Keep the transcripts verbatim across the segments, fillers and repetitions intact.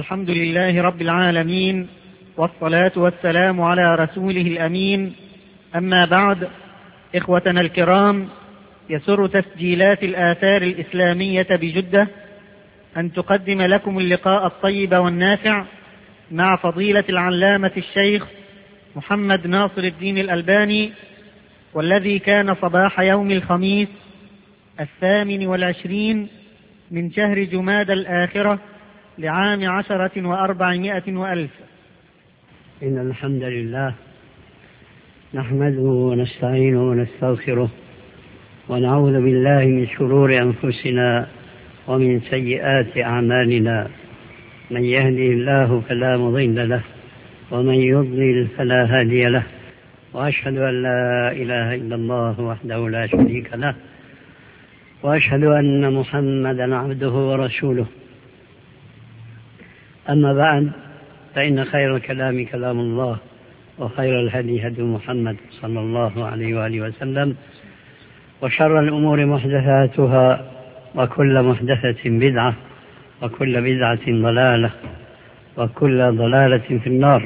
الحمد لله رب العالمين، والصلاة والسلام على رسوله الأمين. أما بعد، إخوتنا الكرام، يسر تسجيلات الآثار الإسلامية بجدة أن تقدم لكم اللقاء الطيب والنافع مع فضيلة العلامة الشيخ محمد ناصر الدين الألباني، والذي كان صباح يوم الخميس الثامن والعشرين من شهر جماد الآخرة لعام عشرة وأربعمائة وألف. إن الحمد لله نحمده ونستعينه ونستغفره ونعوذ بالله من شرور أنفسنا ومن سيئات أعمالنا. من يهده الله فلا مضل له ومن يضلل فلا هادي له، وأشهد أن لا إله إلا الله وحده لا شريك له، وأشهد أن محمدا عبده ورسوله. أما بعد، فإن خير الكلام كلام الله، وخير الهدي هدي محمد صلى الله عليه وآله وسلم، وشر الأمور محدثاتها، وكل محدثة بدعة، وكل بدعة ضلالة، وكل ضلالة في النار.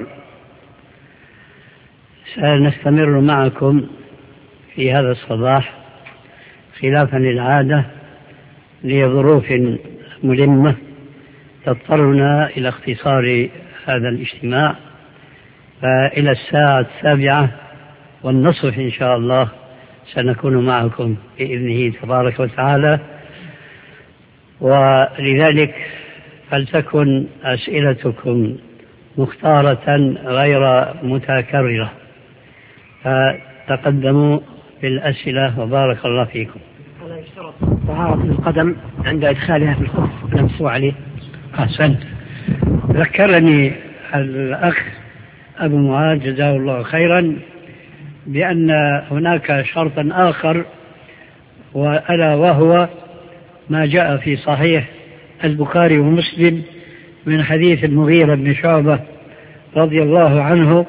سنستمر معكم في هذا الصباح خلافا للعادة لظروف ملمة تضطرنا إلى اختصار هذا الاجتماع، فإلى الساعة السابعة والنصف إن شاء الله سنكون معكم بإذنه تبارك وتعالى. ولذلك فلتكن أسئلتكم مختارة غير متكررة، فتقدموا بالأسئلة وبارك الله فيكم. هذا يشترط طهارة القدم عند إدخالها في الخف نمسوا عليه. أحسنت. ذكرني الأخ أبو معاذ جزاه الله خيرا بأن هناك شرطا آخر، وألا وهو ما جاء في صحيح البخاري ومسلم من حديث المغيرة بن شعبة رضي الله عنه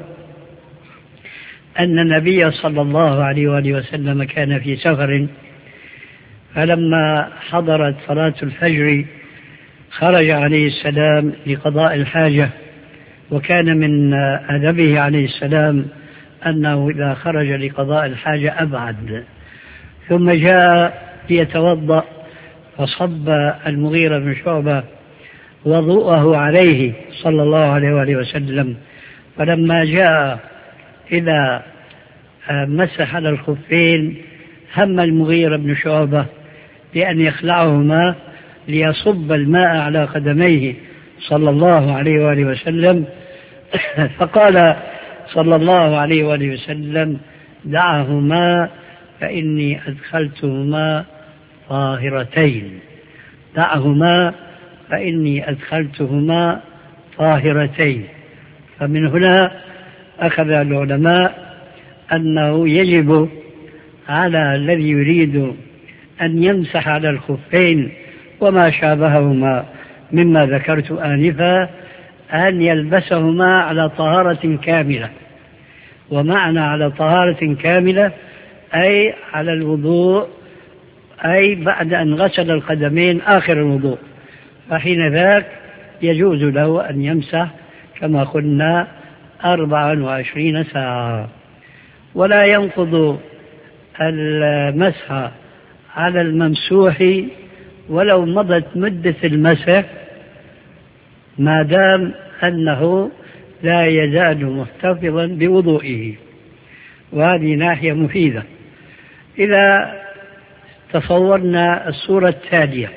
أن النبي صلى الله عليه وآله وسلم كان في سفر، فلما حضرت صلاة الفجر خرج عليه السلام لقضاء الحاجة، وكان من أدبه عليه السلام أنه إذا خرج لقضاء الحاجة أبعد، ثم جاء ليتوضأ فصب المغيرة بن شعبة وضوءه عليه صلى الله عليه وآله وسلم، فلما جاء إذا مسح على الخفين هم المغيرة بن شعبة بأن يخلعهما ليصب الماء على قدميه صلى الله عليه وآله وسلم، فقال صلى الله عليه وآله وسلم: دعهما فإني أدخلتهما طاهرتين، دعهما فإني أدخلتهما طاهرتين. فمن هنا أخذ العلماء أنه يجب على الذي يريد أن يمسح على الخفين وما شابههما مما ذكرت آنفا أن يلبسهما على طهارة كاملة. ومعنى على طهارة كاملة أي على الوضوء، أي بعد أن غسل القدمين آخر الوضوء، فحين ذاك يجوز له أن يمسح كما قلنا أربعا وعشرين ساعة. ولا ينقض المسح على الممسوح ولو مضت مدة المسح ما دام أنه لا يزال محتفظا بوضوئه، وهذه ناحية مفيدة. إذا تصورنا الصورة التالية: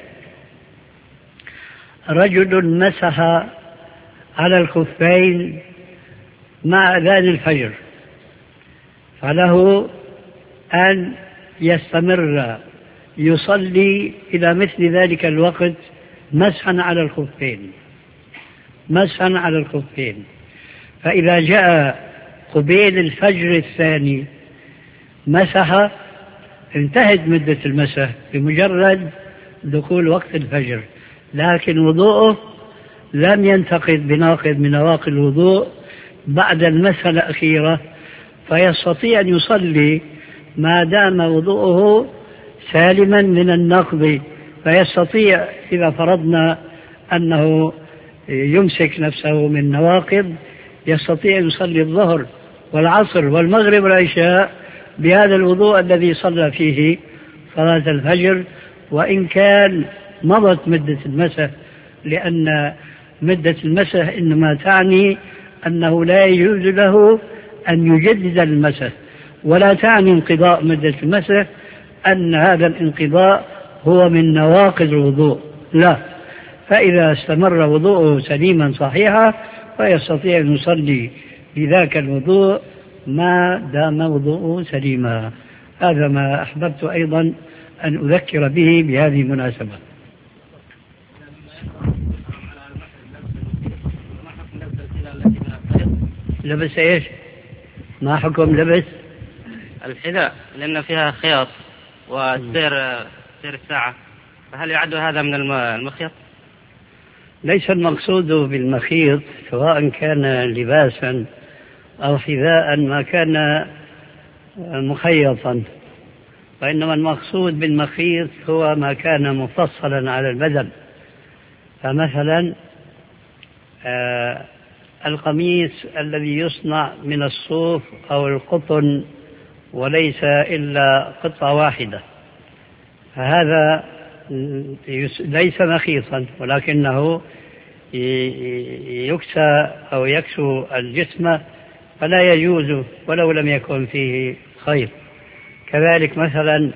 رجل مسح على الخفين مع أذان الفجر، فله أن يستمر يصلي إلى مثل ذلك الوقت مسحا على الخفين، مسحا على الخفين. فإذا جاء قبيل الفجر الثاني مسح، انتهت مدة المسح بمجرد دخول وقت الفجر، لكن وضوءه لم ينتقد بناقض من نواقض الوضوء بعد المسح الأخيرة، فيستطيع أن يصلي ما دام وضوءه سالما من النقض. فيستطيع إذا فرضنا أنه يمسك نفسه من نواقض يستطيع أن يصلي الظهر والعصر والمغرب والعشاء بهذا الوضوء الذي صلى فيه صلاة الفجر، وإن كان مضت مدة المسح، لأن مدة المسح إنما تعني أنه لا يجوز له أن يجدد المسح، ولا تعني انقضاء مدة المسح أن هذا الانقضاء هو من نواقض الوضوء، لا. فإذا استمر وضوءه سليما صحيحا فيستطيع أن يصلي بذاك الوضوء ما دام وضوءه سليما. هذا ما أحببت أيضا أن أذكر به بهذه المناسبة. لبس إيش؟ ما حكم لبس الحذاء؟ لأن فيها خياط وسير سير الساعة، فهل يعد هذا من المخيط؟ ليس المقصود بالمخيط سواء كان لباسا أو حذاء ما كان مخيطا، وإنما المقصود بالمخيط هو ما كان مفصلا على البدن. فمثلا آه القميص الذي يصنع من الصوف أو القطن وليس إلا قطعة واحدة، فهذا ليس مخيطا ولكنه يكسى أو يكسو الجسم فلا يجوز ولو لم يكن فيه خيط. كذلك مثلا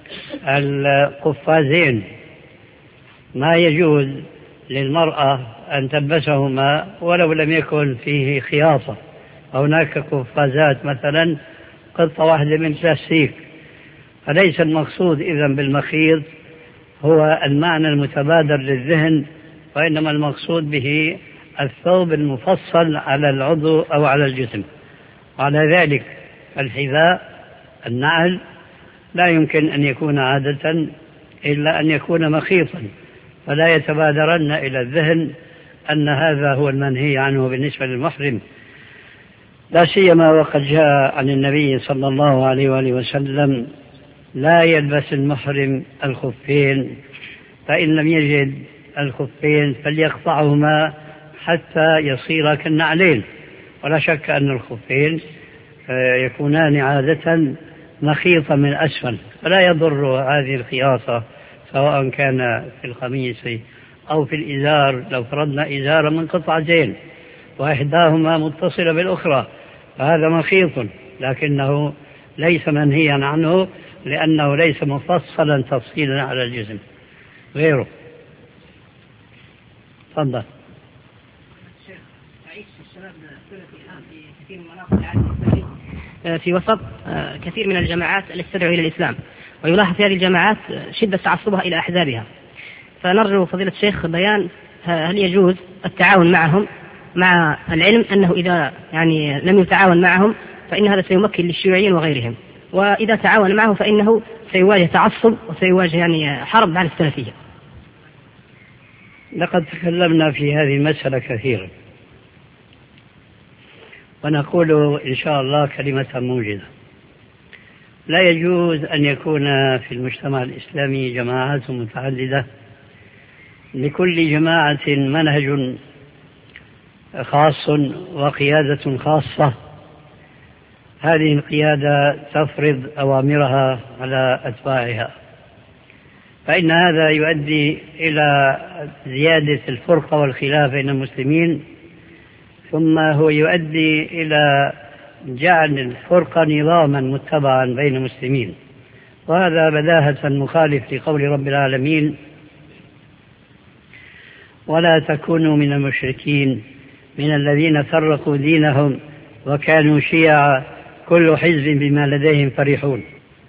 القفازين ما يجوز للمرأة أن تلبسهما ولو لم يكن فيه خياطة. هناك قفازات مثلا قطعة واحدة من بلاستيك، فليس المقصود إذن بالمخيط هو المعنى المتبادر للذهن، وإنما المقصود به الثوب المفصل على العضو أو على الجسم. وعلى ذلك الحذاء النعل لا يمكن أن يكون عادة إلا أن يكون مخيطا، فلا يتبادرن إلى الذهن أن هذا هو المنهي عنه بالنسبة للمحرم، لا سيما وقد جاء عن النبي صلى الله عليه وآله وسلم: لا يلبس المحرم الخفين، فإن لم يجد الخفين فليقطعهما حتى يصير كالنعلين. ولا شك أن الخفين يكونان عادة مخيطة من أسفل، فلا يضر هذه الخياطة سواء كان في القميص أو في الإزار. لو فرضنا إزارا من قطعتين وإحداهما متصلة بالأخرى فهذا مخيط، لكنه ليس منهيا عنه لأنه ليس مفصلا تفصيلا على الجسم غيره. تفضل. في وسط كثير من الجماعات التي تدعو إلى الإسلام، ويلاحظ في هذه الجماعات شدة تعصبها إلى أحزابها، فنرجو فضيلة الشيخ بيان هل يجوز التعاون معهم مع العلم أنه إذا يعني لم يتعاون معهم فإن هذا سيمكن للشيوعيين وغيرهم، وإذا تعاون معه فإنه سيواجه تعصب وسيواجه يعني حرب على السلفية. لقد تكلمنا في هذه المسألة كثيرا، ونقول إن شاء الله كلمة موجزة: لا يجوز أن يكون في المجتمع الإسلامي جماعات متعددة لكل جماعة منهج خاص وقيادة خاصة، هذه القيادة تفرض أوامرها على أتباعها، فإن هذا يؤدي إلى زيادة الفرقة والخلاف بين المسلمين، ثم هو يؤدي إلى جعل الفرقة نظاما متبعا بين المسلمين، وهذا بداهة مخالف لقول رب العالمين: ولا تكونوا من المشركين من الذين فرقوا دينهم وكانوا شيعا كل حزب بما لديهم فرحون.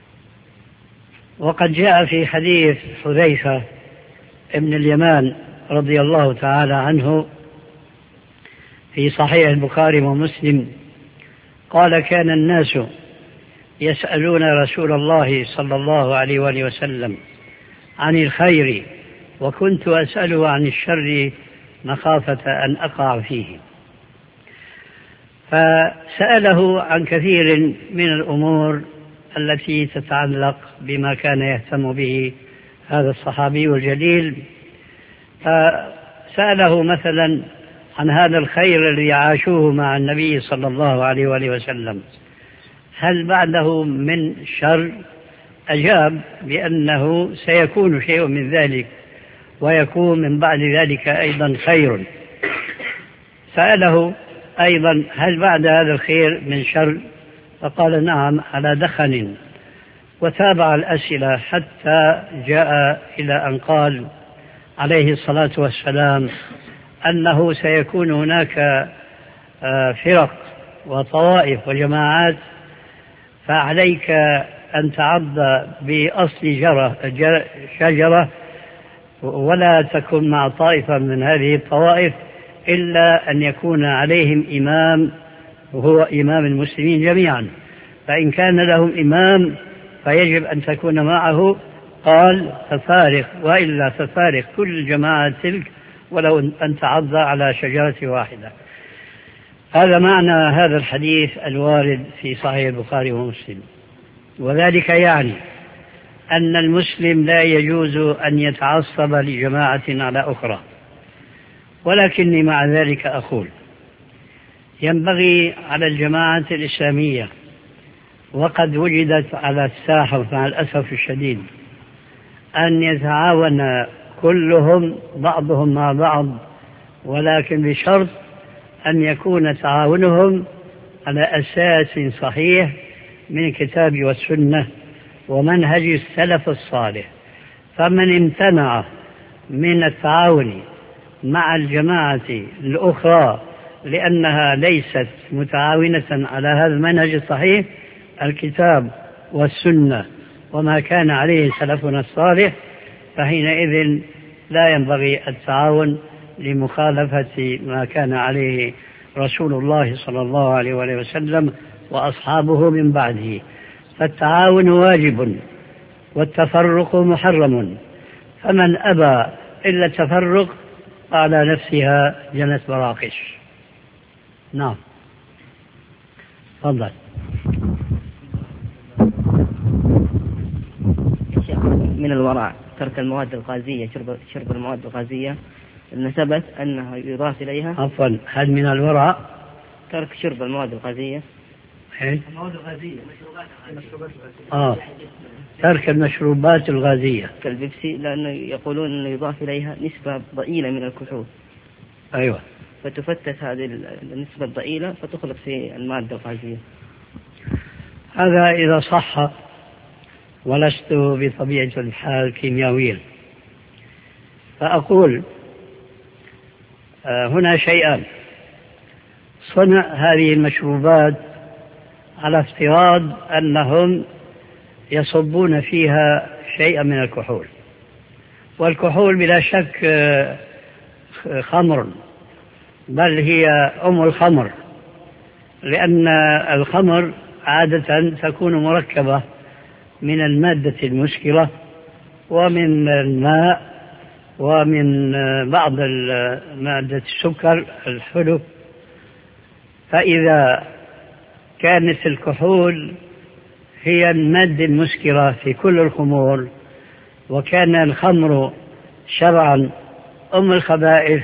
وقد جاء في حديث حذيفة ابن اليمان رضي الله تعالى عنه في صحيح البخاري ومسلم قال: كان الناس يسألون رسول الله صلى الله عليه وآله وسلم عن الخير وكنت أسأله عن الشر مخافة أن أقع فيه. فسأله عن كثير من الأمور التي تتعلق بما كان يهتم به هذا الصحابي الجليل، فسأله مثلا عن هذا الخير الذي عاشوه مع النبي صلى الله عليه وآله وسلم هل بعده من شر؟ أجاب بأنه سيكون شيء من ذلك ويكون من بعد ذلك أيضا خير. سأله أيضا هل بعد هذا الخير من شر؟ فقال نعم على دخن. وتابع الأسئلة حتى جاء إلى أن قال عليه الصلاة والسلام أنه سيكون هناك فرق وطوائف وجماعات، فعليك أن تعض بأصل شجرة ولا تكن مع طائفة من هذه الطوائف إلا أن يكون عليهم إمام وهو إمام المسلمين جميعا، فإن كان لهم إمام فيجب أن تكون معه. قال ففارق، وإلا ففارق كل الجماعة تلك ولو أن تعض على شجرة واحدة. هذا معنى هذا الحديث الوارد في صحيح البخاري ومسلم. وذلك يعني أن المسلم لا يجوز أن يتعصب لجماعة على أخرى، ولكني مع ذلك أقول ينبغي على الجماعة الإسلامية، وقد وجدت على الساحة مع الأسف الشديد، أن يتعاون كلهم بعضهم مع بعض، ولكن بشرط أن يكون تعاونهم على أساس صحيح من الكتاب والسنة ومنهج السلف الصالح. فمن امتنع من التعاون مع الجماعة الأخرى لأنها ليست متعاونة على هذا المنهج الصحيح الكتاب والسنة وما كان عليه سلفنا الصالح، فحينئذ لا ينبغي التعاون لمخالفة ما كان عليه رسول الله صلى الله عليه وسلم وأصحابه من بعده. فالتعاون واجب والتفرق محرم، فمن أبى إلا التفرق على نفسها جنت براقش. نعم تفضل. من الورع ترك المواد الغازية، شرب, شرب المواد الغازية، أن ثبت أنه يضاف إليها. عفوا، هل من الورع ترك شرب المواد الغازية؟ المواد الغازية مشروبات آه ترك المشروبات الغازية كالبيبسي، لأنه يقولون أنه يضاف إليها نسبة ضئيلة من الكحول. أيوة، فتفتت هذه النسبة الضئيلة فتخلق في المادة الغازية. هذا إذا صح، ولست بطبيعة الحال كيميائيا. فأقول هنا شيئان: صنع هذه المشروبات على افتراض أنهم يصبون فيها شيئا من الكحول، والكحول بلا شك خمر، بل هي أم الخمر، لأن الخمر عادة تكون مركبة من المادة المسكرة ومن الماء ومن بعض مادة السكر الحلو. فإذا كانت الكحول هي المادة المسكرة في كل الخمور، وكان الخمر شرعا أم الخبائث،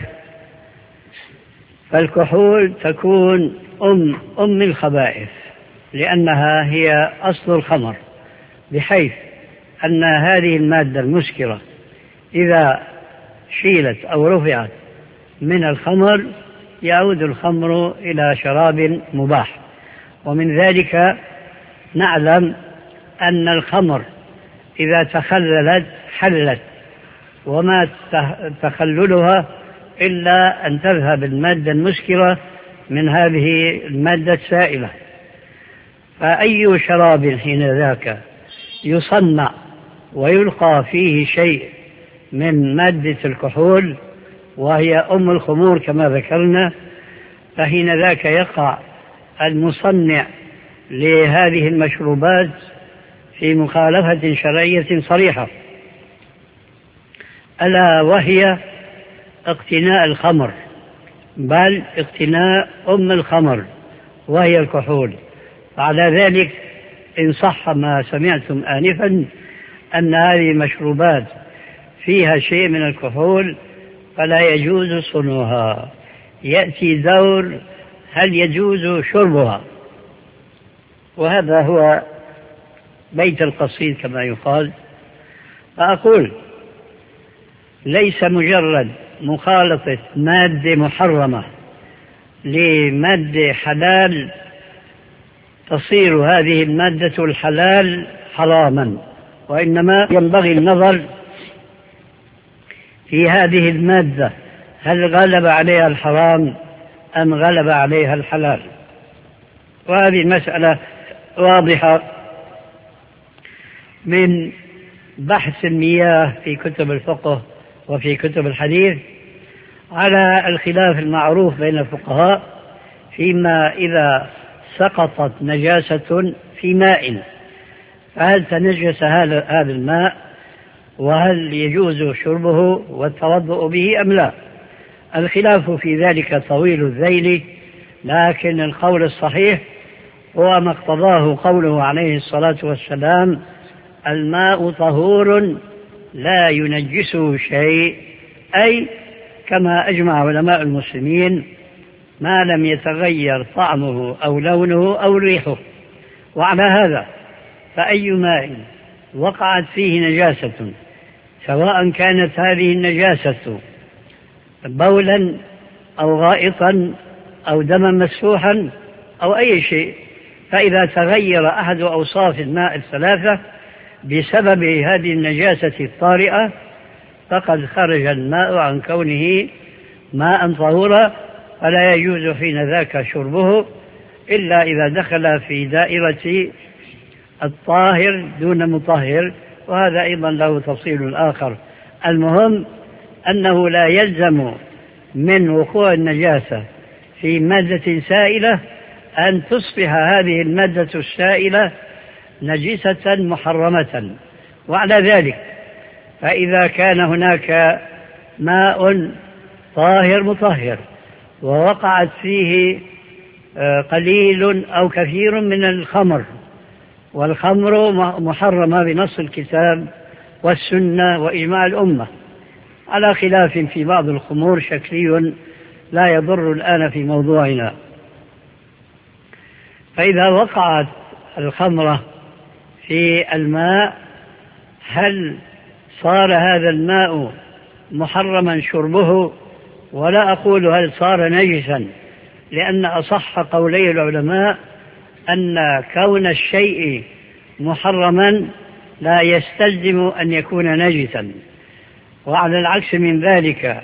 فالكحول تكون أم أم الخبائث، لأنها هي أصل الخمر، بحيث أن هذه المادة المسكرة إذا شيلت أو رفعت من الخمر يعود الخمر إلى شراب مباح. ومن ذلك نعلم أن الخمر إذا تخللت حلت، وما تخللها إلا أن تذهب المادة المسكرة من هذه المادة السائلة. فأي شراب حين ذاك يصنع ويلقى فيه شيء من مادة الكحول وهي أم الخمور كما ذكرنا، فحين ذاك يقع المصنع لهذه المشروبات في مخالفة شرعية صريحة، ألا وهي اقتناء الخمر، بل اقتناء أم الخمر وهي الكحول. على ذلك إن صح ما سمعتم آنفا أن هذه المشروبات فيها شيء من الكحول فلا يجوز صنعها، يأتي دور هل يجوز شربها، وهذا هو بيت القصيد كما يقال. فأقول ليس مجرد مخالطة مادة محرمة لمادة حلال تصير هذه المادة الحلال حراما، وإنما ينبغي النظر في هذه المادة هل غلب عليها الحرام أم غلب عليها الحلال. وهذه المسألة واضحة من بحث المياه في كتب الفقه وفي كتب الحديث على الخلاف المعروف بين الفقهاء فيما إذا سقطت نجاسة في ماء فهل تنجس هذا الماء وهل يجوز شربه والتوضؤ به أم لا. الخلاف في ذلك طويل الذيل، لكن القول الصحيح هو ما اقتضاه قوله عليه الصلاة والسلام: الماء طهور لا ينجسه شيء، أي كما أجمع علماء المسلمين ما لم يتغير طعمه أو لونه أو ريحه. وعلى هذا فأي ماء وقعت فيه نجاسة سواء كانت هذه النجاسة بولا أو غائطا أو دما مسفوحا أو أي شيء، فإذا تغير أحد أوصاف الماء الثلاثة بسبب هذه النجاسة الطارئة فقد خرج الماء عن كونه ماء طهورا، فلا يجوز حين ذاك شربه إلا إذا دخل في دائرة الطاهر دون مطهر، وهذا أيضا له تفصيل آخر. المهم أنه لا يلزم من وقوع النجاسة في مادة سائلة أن تصبح هذه المادة السائلة نجسة محرمة. وعلى ذلك فإذا كان هناك ماء طاهر مطهر ووقعت فيه قليل أو كثير من الخمر، والخمر محرمة بنص الكتاب والسنة وإجماع الأمة، على خلاف في بعض الخمور شكلي لا يضر الآن في موضوعنا. فإذا وقعت الخمرة في الماء هل صار هذا الماء محرما شربه؟ ولا أقول هل صار نجسا، لأن أصح قولي العلماء أن كون الشيء محرما لا يستلزم أن يكون نجسا، وعلى العكس من ذلك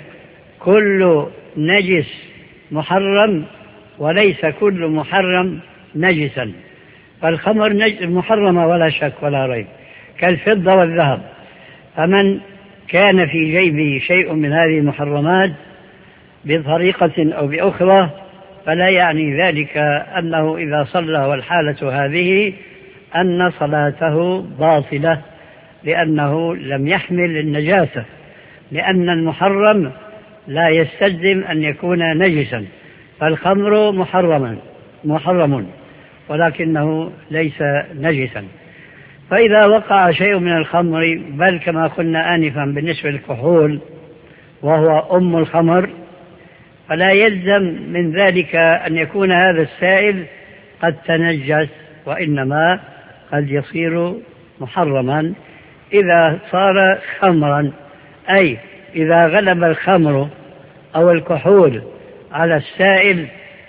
كل نجس محرم وليس كل محرم نجسا. فالخمر محرمة ولا شك ولا ريب كالفضة والذهب، فمن كان في جيبه شيء من هذه المحرمات بطريقة أو بأخرى فلا يعني ذلك أنه إذا صلى والحالة هذه أن صلاته باطلة، لأنه لم يحمل النجاسة، لأن المحرم لا يستلزم أن يكون نجسا. فالخمر محرما محرم ولكنه ليس نجسا. فإذا وقع شيء من الخمر، بل كما قلنا آنفا بالنسبة للكحول وهو أم الخمر، فلا يلزم من ذلك أن يكون هذا السائل قد تنجس، وإنما قد يصير محرما إذا صار خمرا، أي إذا غلب الخمر أو الكحول على السائل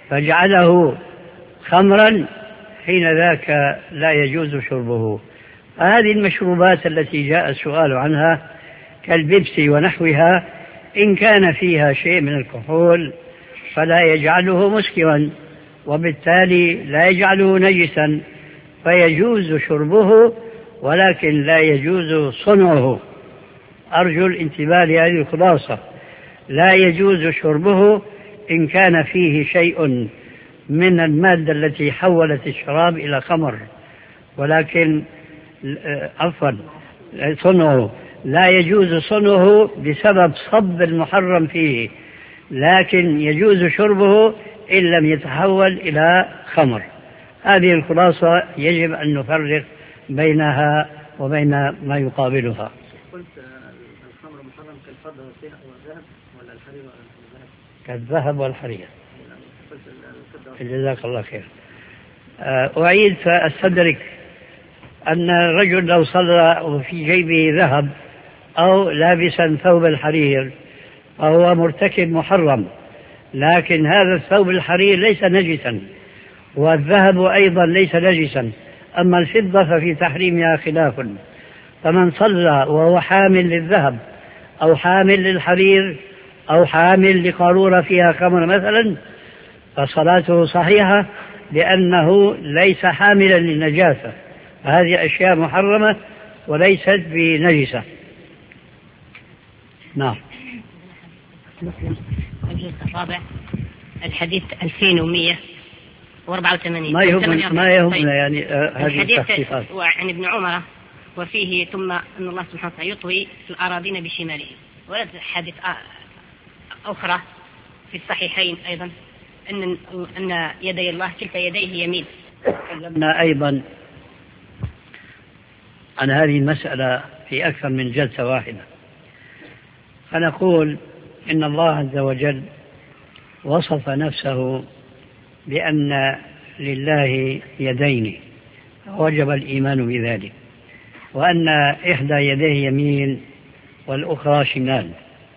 فجعله خمرا، حين ذاك لا يجوز شربه. هذه المشروبات التي جاء السؤال عنها كالبيبسي ونحوها إن كان فيها شيء من الكحول فلا يجعله مسكرا، وبالتالي لا يجعله نجسا، فيجوز شربه ولكن لا يجوز صنعه. أرجو الانتباه لهذه الخلاصة: لا يجوز شربه إن كان فيه شيء من المادة التي حولت الشراب إلى خمر، ولكن عفوا صنعه لا يجوز صنعه بسبب صب المحرم فيه، لكن يجوز شربه إن لم يتحول إلى خمر. هذه الخلاصة يجب أن نفرق بينها وبين ما يقابلها. قلت الخمر محرم كالفضة والذهب ولا الحرير ولا الذهب؟ كالذهب والحرير. جزاك الله خير. أعيد فأستدرك أن الرجل لو صلى وفي جيبه ذهب أو لابسا ثوب الحرير فهو مرتكب محرم، لكن هذا الثوب الحرير ليس نجسا والذهب أيضا ليس نجسا، أما الفضة ففي تحريمها خلاف. فمن صلى وهو حامل للذهب أو حامل للحرير أو حامل لقارورة فيها خمر مثلا فصلاته صحيحة لأنه ليس حاملا للنجاسة، هذه أشياء محرمة وليست بنجسة. نعم. مسلم الجزء الرابع الحديث ألفين ومئة وأربعة وثمانين. ما يهمنا ما يهمنا يعني هذه التحقيقات. وعن ابن عمر وفيه ثم أن الله سبحانه وتعالى يطوي الأراضين بشماله. ولد حديث أخرى في الصحيحين أيضا أن أن يدي الله كلتا يديه يمين. تكلمنا أيضا عن هذه المسألة في أكثر من جلسة واحدة. فنقول إن الله عز وجل وصف نفسه بأن لله يدين وجب الإيمان بذلك، وأن إحدى يديه يمين والأخرى شمال.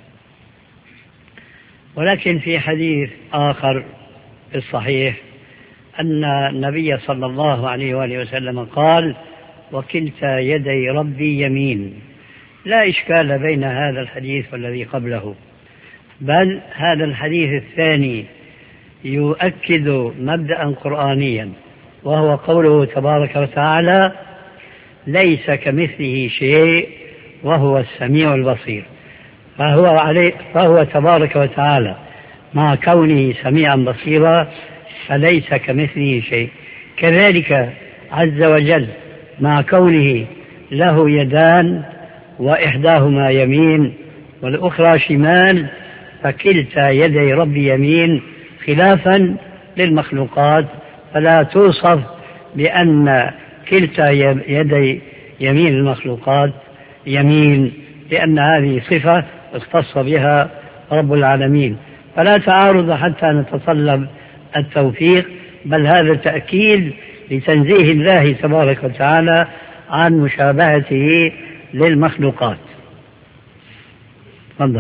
ولكن في حديث آخر في الصحيح أن النبي صلى الله عليه وآله وسلم قال وكلتا يدي ربي يمين. لا إشكال بين هذا الحديث والذي قبله، بل هذا الحديث الثاني يؤكد مبدأ قرآنيا وهو قوله تبارك وتعالى ليس كمثله شيء وهو السميع البصير. فهو, عليه فهو تبارك وتعالى مع كونه سميعا بصيرا فليس كمثله شيء. كذلك عز وجل مع كونه له يدان وإحداهما يمين والأخرى شمال فكلتا يدي ربي يمين، خلافا للمخلوقات، فلا توصف بأن كلتا يدي يمين المخلوقات يمين، لأن هذه صفة اختص بها رب العالمين. فلا تعارض حتى نتطلب التوفيق، بل هذا تأكيد لتنزيه الله تبارك وتعالى عن مشابهته للمخلوقات. تفضل.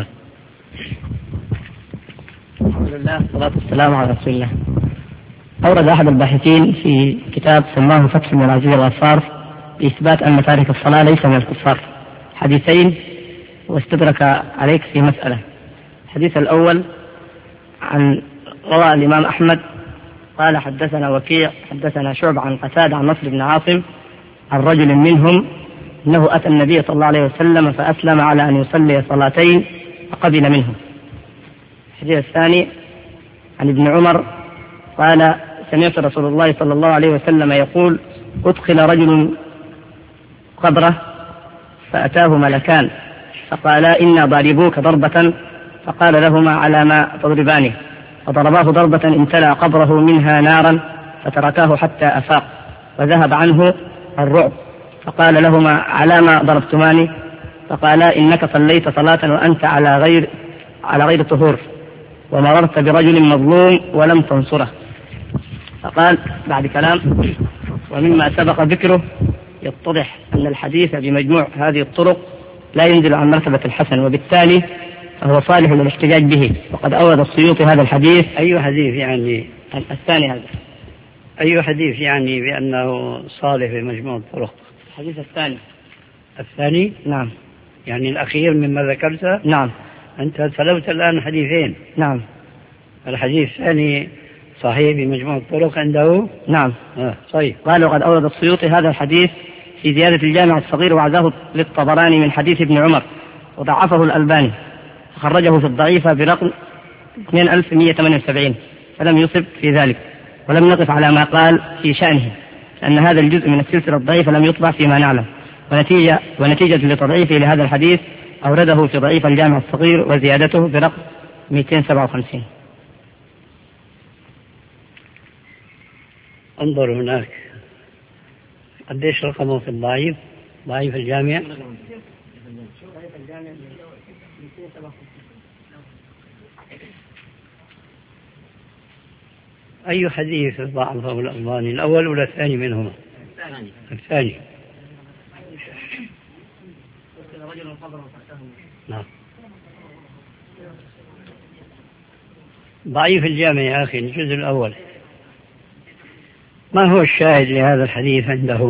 الحمد لله والصلاة والسلام على رسول الله. أورد أحد الباحثين في كتاب سماه فتح المنازل والأصفار بإثبات أن تارك الصلاة ليس من الكفار حديثين، واستدرك عليك في مسألة. الحديث الأول عن روى الإمام أحمد قال حدثنا وكيع حدثنا شعبة عن قتادة عن نصر بن عاصم عن رجل منهم أنه أتى النبي صلى الله عليه وسلم فأسلم على أن يصلي صلاتين فقبل منه. الحديث الثاني عن ابن عمر قال سمعت رسول الله صلى الله عليه وسلم يقول أدخل رجل قبره فأتاه ملكان فقالا إنا ضاربوك ضربة، فقال لهما على ما تضربانه، فضرباه ضربة امتلأ قبره منها نارا فتركاه حتى أفاق وذهب عنه الرعب، فقال لهما على ما ضربتماني، فقالا إنك صليت صلاة وأنت على غير على غير طهور ومررت برجل مظلوم ولم تنصره. فقال بعد كلام ومما سبق ذكره يتضح أن الحديث بمجموع هذه الطرق لا ينزل عن مرتبة الحسن، وبالتالي فهو صالح للاحتجاج به. وقد أورد السيوطي هذا الحديث. أي حديث يعني؟ الثاني هذا. أي حديث يعني بأنه صالح بمجموع الطرق؟ الحديث الثاني. الثاني؟ نعم. يعني الأخير مما ذكرته؟ نعم. أنت تلوت الآن حديثين. نعم. الحديث الثاني صحيح بمجموع الطرق عنده؟ نعم. آه صحيح. قال وقد أورد السيوطي هذا الحديث في زيادة الجامع الصغير وعزاه للطبراني من حديث ابن عمر وضعفه الألباني، خرجه في الضعيفة برقم اثنين ألف ومئة وثمانية وسبعين، فلم يصب في ذلك ولم نقف على ما قال في شأنه، لأن هذا الجزء من السلسلة الضعيفة لم يطبع فيما نعلم، ونتيجة, ونتيجة لتضعيفه لهذا الحديث أورده في ضعيف الجامع الصغير وزيادته برقم مئتين وسبعة وخمسين. انظر هناك قديش رقمه في الضعيف؟ ضعيف الجامع أي حديث ضعفه الألباني، الأول ولا الثاني منهما؟ الثاني. الثاني. نعم. ضعيف الجامع يا أخي الجزء الأول. ما هو الشاهد لهذا الحديث عنده؟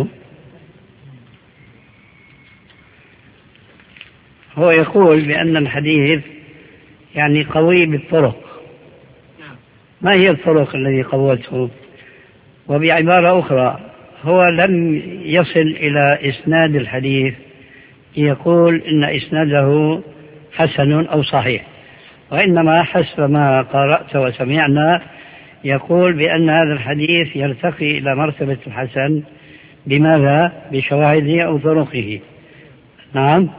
هو يقول بأن الحديث يعني قوي بالطرق. ما هي الطرق التي قوته؟ وبعبارة أخرى هو لم يصل إلى إسناد الحديث يقول إن إسناده حسن أو صحيح، وإنما حسب ما قرأت وسمعنا يقول بأن هذا الحديث يرتقي إلى مرتبة الحسن. بماذا؟ بشواهده أو طرقه. نعم.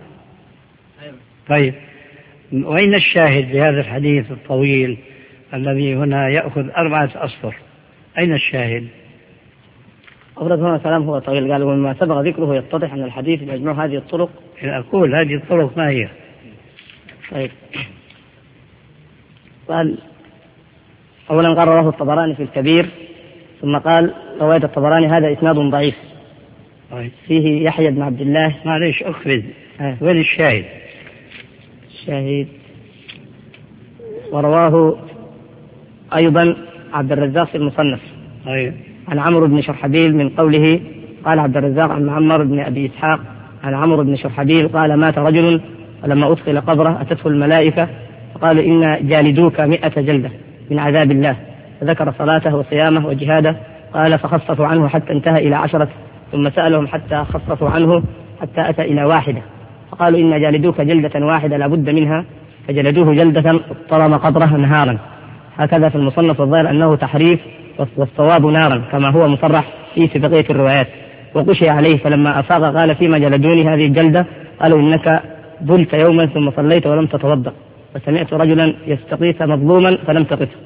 طيب، وأين الشاهد لهذا الحديث الطويل الذي هنا يأخذ أربعة أسطر؟ أين الشاهد؟ أورد هنا كلام هو طويل، قال ومما سبق ذكره يتضح أن الحديث يجمع هذه الطرق. أقول هذه الطرق ما هي؟ طيب، قال أولا قال رواه الطبراني في الكبير، ثم قال رواية الطبراني هذا إسناد ضعيف. طيب. فيه يحيى بن عبد الله. معليش أخرج. آه. وين الشاهد؟ الشاهد ورواه أيضا عبد الرزاق في المصنف. أيوة. عن عمرو بن شرحبيل من قوله قال عبد الرزاق عن معمر بن أبي إسحاق عن عمرو بن شرحبيل قال مات رجل ولما أدخل قبره أتته الملائكة فقالوا إن جالدوك مئة جلدة من عذاب الله، فذكر صلاته وصيامه وجهاده. قال فخصصوا عنه حتى انتهى إلى عشرة، ثم سألهم حتى خصصوا عنه حتى أتى إلى واحدة، فقالوا إن جالدوك جلدة واحدة لا بد منها، فجلدوه جلدة اضطرم قبره نهارا. هكذا في المصنف، الظاهر أنه تحريف والصواب نارا كما هو مصرح فيه في بقية الروايات. وقشي عليه فلما أفاق قال فيما جلدوني هذه الجلدة؟ قالوا إنك بلت يوما ثم صليت ولم تتوضأ، وسمعت رجلا يستغيث مظلوما فلم تقته.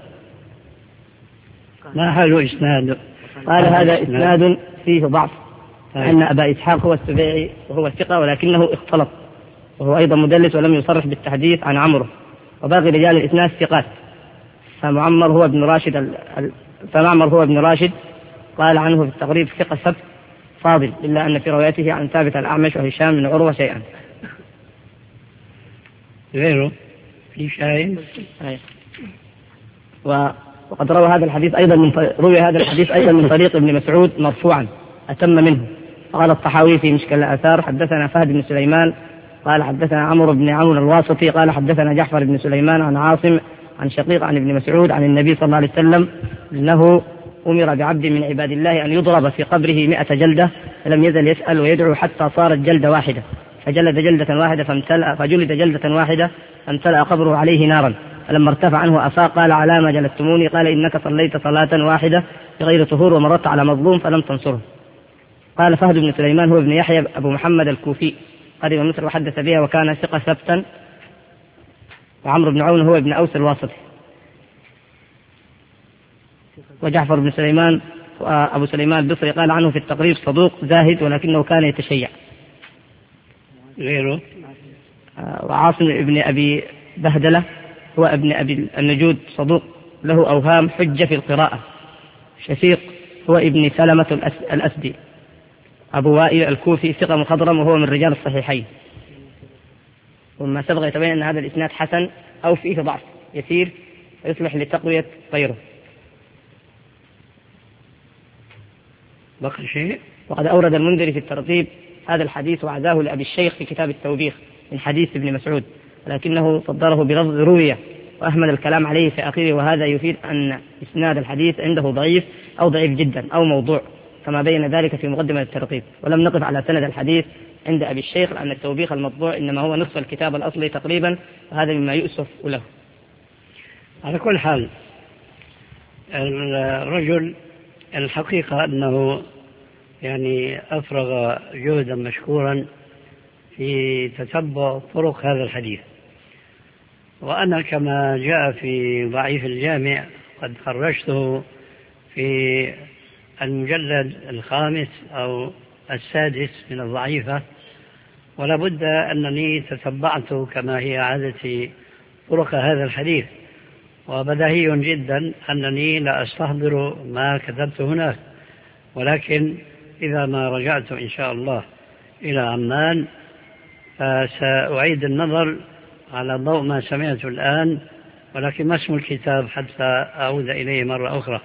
ما حال إسناد؟ قال هذا إسناد فيه ضعف، أن أبا إسحاق هو السبيعي وهو ثقة ولكنه اختلط، وهو أيضا مدلس ولم يصرح بالتحديث عن عمرو، وباقي رجال الإسناد ثقات. فمعمر هو ابن راشد ال... فمعمر هو ابن راشد قال عنه في التقريب ثقة سبت فاضل، إلا أن في روايته عن ثابت الأعمش وهشام بن عروة شيئا. غيره في شاهد. وقد روى هذا الحديث أيضا من روي هذا الحديث أيضا من طريق ابن مسعود مرفوعا أتم منه. قال الطحاوي في مشكل الآثار حدثنا فهد بن سليمان قال حدثنا عمرو بن عون الواسطي قال حدثنا جعفر بن سليمان عن عاصم عن شقيق عن ابن مسعود عن النبي صلى الله عليه وسلم أنه أمر بعبد من عباد الله أن يضرب في قبره مئة جلدة، فلم يزل يسأل ويدعو حتى صارت جلدة واحدة، فجلد جلدة واحدة فامتلأ فجلد جلدة واحدة فامتلأ قبره عليه نارا، فلما ارتفع عنه أفاق قال على ما جلدتموني؟ قال إنك صليت صلاة واحدة بغير طهور ومرت على مظلوم فلم تنصره. قال فهد بن سليمان هو ابن يحيى أبو محمد الكوفي قدم مصر وحدث بها وكان ثقة ثبتا. وعمرو بن عون هو ابن أوس الواسطي. وجعفر بن سليمان وأبو سليمان البصري قال عنه في التقريب صدوق زاهد ولكنه كان يتشيع. غيره. وعاصم ابن أبي بهدلة هو ابن أبي النجود صدوق له أوهام حجة في القراءة. شفيق هو ابن سلمة الأسدي. أبو وائل الكوفي ثقة مخضرم وهو من رجال الصحيحين. وما سبق يتبين أن هذا الإسناد حسن أو فيه ضعف يسير ويصلح لتقوية غيره. بقي شيء. وقد أورد المنذري في الترتيب هذا الحديث وعزاه لأبي الشيخ في كتاب التوبيخ من حديث ابن مسعود، لكنه صدره بلفظ روية وأهمل الكلام عليه في آخره، وهذا يفيد أن إسناد الحديث عنده ضعيف أو ضعيف جدا أو موضوع كما بين ذلك في مقدمة الترتيب. ولم نقف على سند الحديث عند أبي الشيخ لأن التوبيخ المطبوع إنما هو نصف الكتاب الأصلي تقريبا، وهذا مما يؤسف له. على كل حال الرجل الحقيقة أنه يعني أفرغ جهدا مشكورا في تتبع طرق هذا الحديث، وأنا كما جاء في ضعيف الجامع قد خرجته في المجلد الخامس أو السادس من الضعيفة، ولا بد أنني تتبعت كما هي عادتي طرق هذا الحديث، وبديهي جدا أنني لا أستحضر ما كتبت هناك، ولكن إذا ما رجعت إن شاء الله إلى عمان فسأعيد النظر على ضوء ما سمعت الآن، ولكن ما اسم الكتاب حتى أعود إليه مرة أخرى.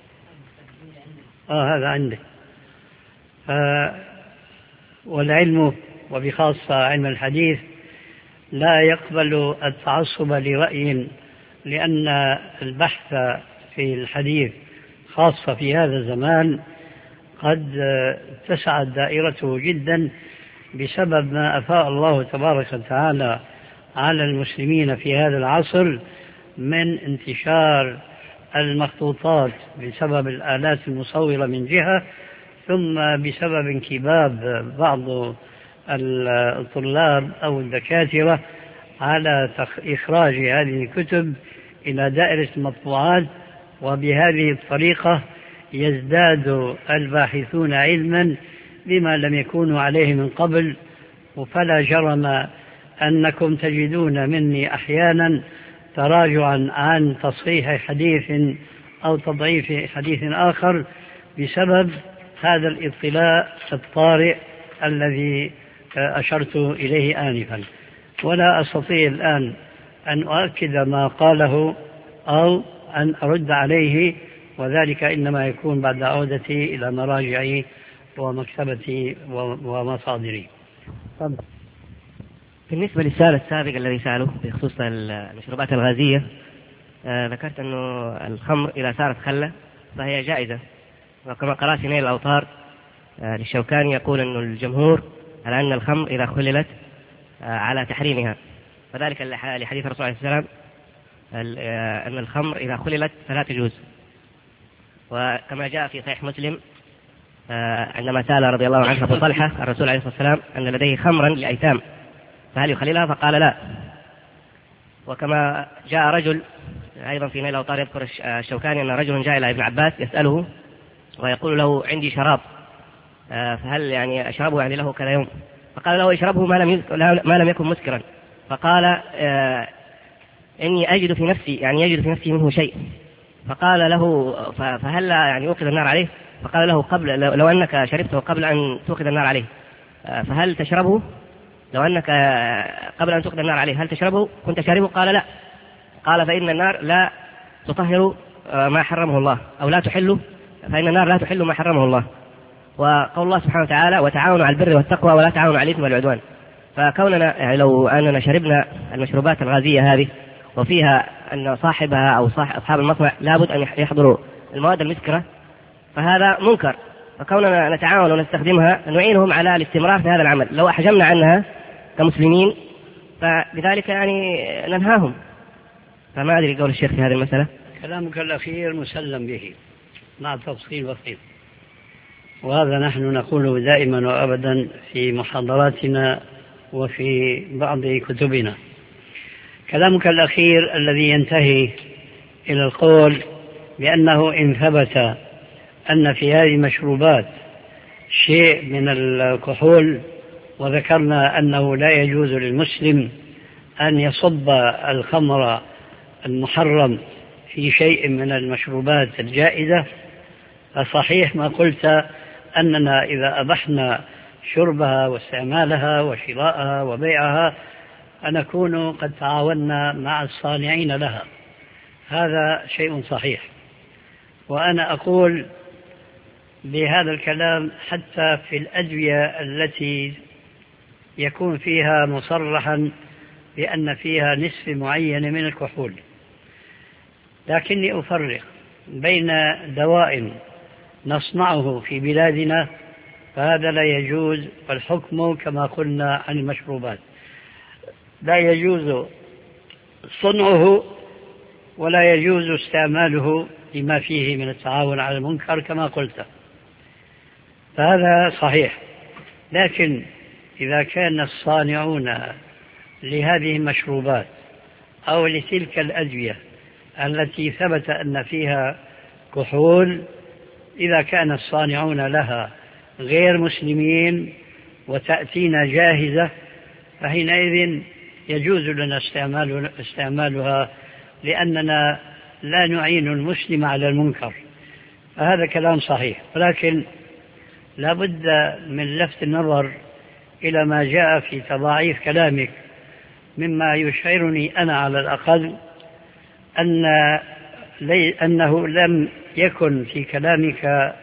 آه هذا عندي. آه والعلم وبخاصة علم الحديث لا يقبل التعصب لرأي، لأن البحث في الحديث خاصة في هذا الزمان قد اتسعت دائرته جدا بسبب ما أفاء الله تبارك وتعالى على المسلمين في هذا العصر من انتشار المخطوطات بسبب الآلات المصورة من جهة، ثم بسبب انكباب بعض الطلاب أو الدكاترة على إخراج هذه الكتب إلى دائرة المطبوعات، وبهذه الطريقة يزداد الباحثون علما بما لم يكونوا عليه من قبل. فلا جرم أنكم تجدون مني أحيانا تراجعا عن تصحيح حديث أو تضعيف حديث آخر بسبب هذا الاطلاع الطارئ الذي أشرت إليه آنفا، ولا أستطيع الآن أن أؤكد ما قاله أو أن أرد عليه، وذلك إنما يكون بعد عودتي إلى مراجعي ومكتبتي ومصادري. بالنسبة للسؤال السابق الذي سأله بخصوص المشروبات الغازية، آه ذكرت أنه الخمر إذا صارت خلة فهي جائزة، وكما قرأت في نيل الأوطار آه للشوكاني يقول أن الجمهور على أن الخمر إذا خللت آه على تحريمها، وذلك لحديث الرسول عليه السلام آه أن الخمر إذا خللت فلا تجوز. وكما جاء في صحيح مسلم آه عندما سأل رضي الله عنه أبو طلحة الرسول عليه الصلاة والسلام أن لديه خمرا لأيتام فهل يخللها؟ فقال لا. وكما جاء رجل أيضا في نيل الأوطار يذكر الشوكاني أن رجل جاء إلى ابن عباس يسأله ويقول له عندي شراب فهل يعني أشربه يعني له كذا يوم؟ فقال له اشربه ما لم ما لم يكن مسكرا. فقال إني أجد في نفسي يعني يجد في نفسي منه شيء. فقال له فهل يعني أوقد النار عليه؟ فقال له قبل لو أنك شربته قبل أن توقد النار عليه فهل تشربه؟ لو أنك قبل أن توقد النار عليه هل تشربه كنت شاربه؟ قال لا. قال فإن النار لا تطهر ما حرمه الله، أو لا تحل، فإن النار لا تحل ما حرمه الله. وقول الله سبحانه وتعالى وتعاونوا على البر والتقوى ولا تعاونوا على الإثم والعدوان. فكوننا يعني لو أننا شربنا المشروبات الغازية هذه وفيها أن صاحبها أو صاحب أصحاب المصنع لابد أن يحضروا المواد المسكرة فهذا منكر، فكوننا نتعاون ونستخدمها نعينهم على الاستمرار في هذا العمل. لو أحجمنا عنها كمسلمين فبذلك يعني ننهاهم. فما أدري قول الشيخ في هذه المسألة. كلامك الأخير مسلم به مع تفصيل بسيط، وهذا نحن نقوله دائما وأبدا في محاضراتنا وفي بعض كتبنا. كلامك الأخير الذي ينتهي إلى القول بأنه إن ثبت أن في هذه المشروبات شيء من الكحول، وذكرنا أنه لا يجوز للمسلم أن يصب الخمر المحرم في شيء من المشروبات الجائزة، فصحيح ما قلت أننا إذا أبحنا شربها واستعمالها وشراءها وبيعها نكون قد تعاوننا مع الصانعين لها، هذا شيء صحيح. وأنا أقول بهذا الكلام حتى في الأدوية التي يكون فيها مصرحا بأن فيها نسبة معينة من الكحول، لكني أفرق بين دواء نصنعه في بلادنا فهذا لا يجوز، والحكم كما قلنا عن المشروبات لا يجوز صنعه ولا يجوز استعماله لما فيه من التعاون على المنكر كما قلت، فهذا صحيح. لكن إذا كان الصانعون لهذه المشروبات أو لتلك الأدوية التي ثبت أن فيها كحول، إذا كان الصانعون لها غير مسلمين وتأتينا جاهزة فحينئذ يجوز لنا استعمال استعمالها، لأننا لا نعين المسلم على المنكر، فهذا كلام صحيح، ولكن لا بد من لفت النظر إلى ما جاء في تضاعيف كلامك مما يشعرني أنا على الأقل أن أنه لم يكن في كلامك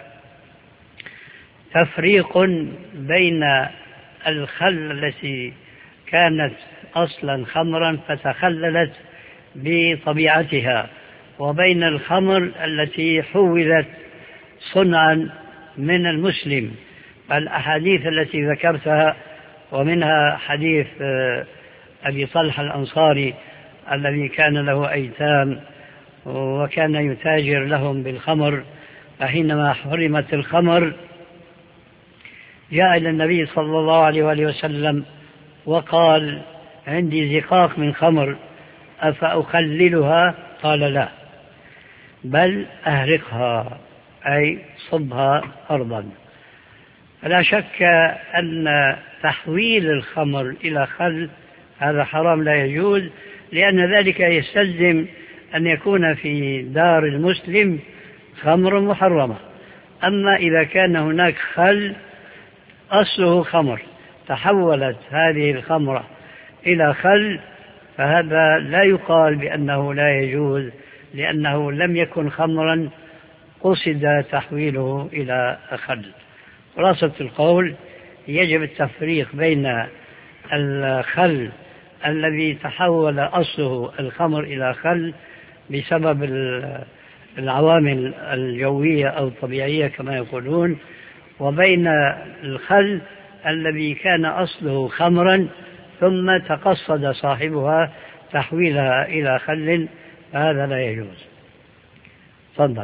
تفريق بين الخل التي كانت أصلا خمرا فتخللت بطبيعتها وبين الخمر التي حولت صنعا من المسلم. الأحاديث التي ذكرتها ومنها حديث أبي طلحة الأنصاري الذي كان له أيتام وكان يتاجر لهم بالخمر، فحينما حرمت الخمر جاء إلى النبي صلى الله عليه وآله وسلم وقال عندي زقاق من خمر أفأخللها؟ قال لا، بل أهرقها، أي صبها أرضا. فلا شك أن تحويل الخمر إلى خل هذا حرام لا يجوز، لأن ذلك يستلزم أن يكون في دار المسلم خمر محرمة. أما إذا كان هناك خل أصله خمر تحولت هذه الخمرة إلى خل فهذا لا يقال بأنه لا يجوز، لأنه لم يكن خمرا قصد تحويله إلى خل. خلاصة القول يجب التفريق بين الخل الذي تحول أصله الخمر إلى خل بسبب العوامل الجوية أو الطبيعية كما يقولون، وبين الخل الذي كان أصله خمرا ثم تقصد صاحبها تحويلها إلى خل، هذا لا يجوز. تفضل.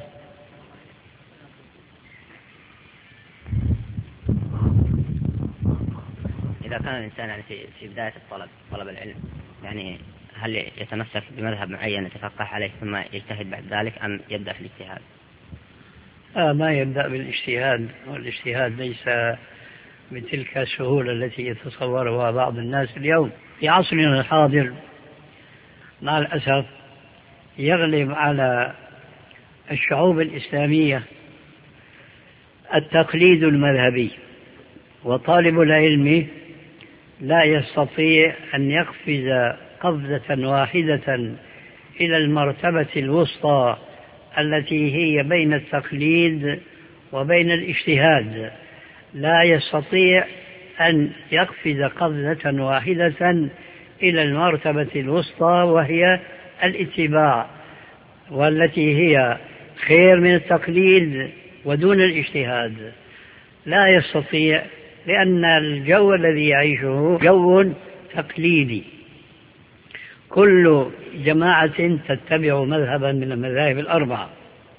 إذا كان الإنسان يعني في في بداية الطلب طلب العلم، يعني هل يتمسك بمذهب معين يتفقه عليه ثم يجتهد بعد ذلك أم يبدأ في الاجتهاد؟ آه ما يبدأ بالاجتهاد، والاجتهاد ليس بتلك السهولة التي يتصورها بعض الناس اليوم. في عصرنا الحاضر مع الأسف يغلب على الشعوب الإسلامية التقليد المذهبي، وطالب العلم لا يستطيع أن يقفز قفزة واحدة إلى المرتبة الوسطى التي هي بين التقليد وبين الاجتهاد، لا يستطيع أن يقفز قفزة واحدة إلى المرتبة الوسطى وهي الاتباع، والتي هي خير من التقليد ودون الاجتهاد. لا يستطيع، لأن الجو الذي يعيشه جو تقليدي، كل جماعة تتبع مذهبا من المذاهب الأربعة.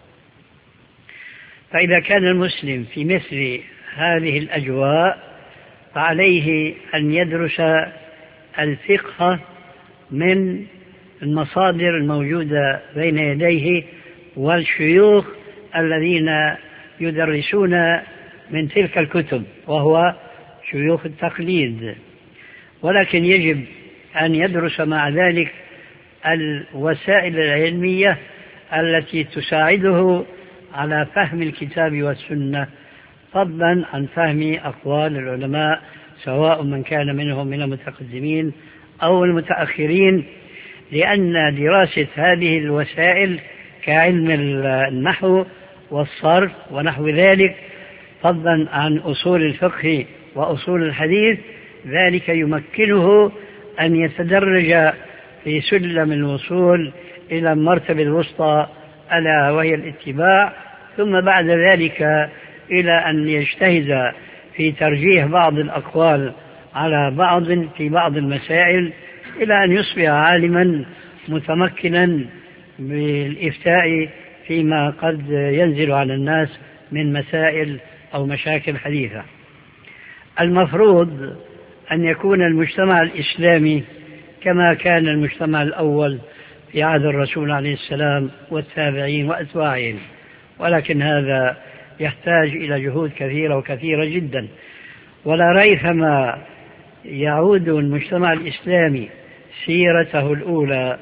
فإذا كان المسلم في مثل هذه الأجواء فعليه أن يدرس الفقه من المصادر الموجودة بين يديه والشيوخ الذين يدرسون من تلك الكتب، وهو شيوخ التقليد. ولكن يجب أن يدرس مع ذلك الوسائل العلمية التي تساعده على فهم الكتاب والسنة، فضلا عن فهم أقوال العلماء سواء من كان منهم من المتقدمين أو المتأخرين، لأن دراسة هذه الوسائل كعلم النحو والصرف ونحو ذلك، فضلا عن أصول الفقه وأصول الحديث، ذلك يمكنه أن يتدرج في سلم الوصول إلى المرتبة الوسطى ألا وهي الاتباع، ثم بعد ذلك إلى أن يجتهد في ترجيح بعض الأقوال على بعض في بعض المسائل، إلى أن يصبح عالما متمكنا بالإفتاء فيما قد ينزل على الناس من مسائل أو مشاكل حديثة. المفروض أن يكون المجتمع الإسلامي كما كان المجتمع الأول في عهد الرسول عليه السلام والتابعين وأتباعهم، ولكن هذا يحتاج إلى جهود كثيرة وكثيرة جدا. ولا ريثما يعود المجتمع الإسلامي سيرته الأولى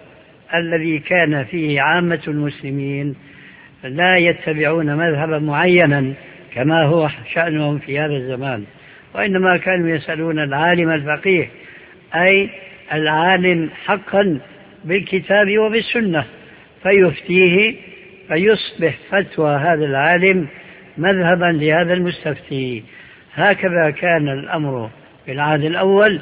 الذي كان فيه عامة المسلمين لا يتبعون مذهبا معينا كما هو شأنهم في هذا الزمان، وإنما كانوا يسألون العالم الفقيه، أي العالم حقا بالكتاب وبالسنة، فيفتيه فيصبح فتوى هذا العالم مذهبا لهذا المستفتي. هكذا كان الأمر في العهد الأول،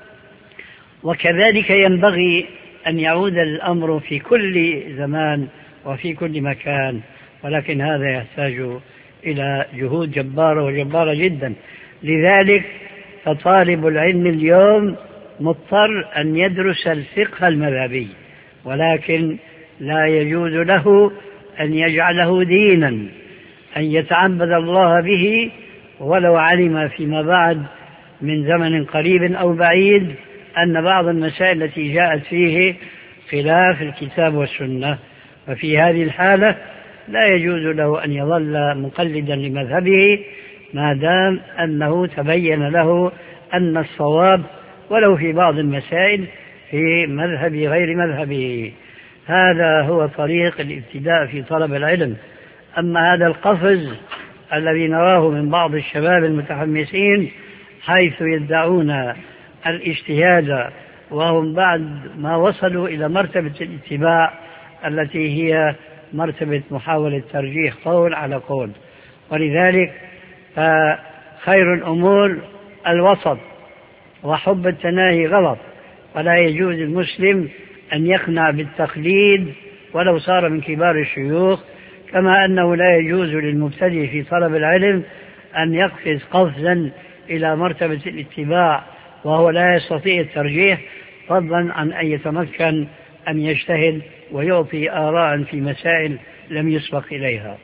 وكذلك ينبغي أن يعود الأمر في كل زمان وفي كل مكان، ولكن هذا يحتاج إلى جهود جبارة وجبارة جدا. لذلك فطالب العلم اليوم مضطر أن يدرس الفقه المذهبي، ولكن لا يجوز له أن يجعله دينا، أن يتعبد الله به ولو علم فيما بعد من زمن قريب أو بعيد أن بعض المسائل التي جاءت فيه خلاف الكتاب والسنة. ففي هذه الحالة لا يجوز له أن يظل مقلدا لمذهبه ما دام أنه تبين له أن الصواب ولو في بعض المسائل في مذهب غير مذهبه. هذا هو طريق الابتداء في طلب العلم. أما هذا القفز الذي نراه من بعض الشباب المتحمسين حيث يدعون الاجتهاد وهم بعد ما وصلوا إلى مرتبة الاتباع التي هي مرتبة محاولة ترجيح قول على قول. ولذلك فخير الأمور الوسط، وحب التناهي غلط، ولا يجوز المسلم أن يقنع بالتقليد ولو صار من كبار الشيوخ، كما أنه لا يجوز للمبتدئ في طلب العلم أن يقفز قفزا إلى مرتبة الاتباع وهو لا يستطيع الترجيح، فضلا عن أن يتمكن أن يجتهد ويعطي آراء في مسائل لم يسبق إليها.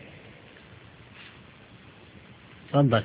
تفضل.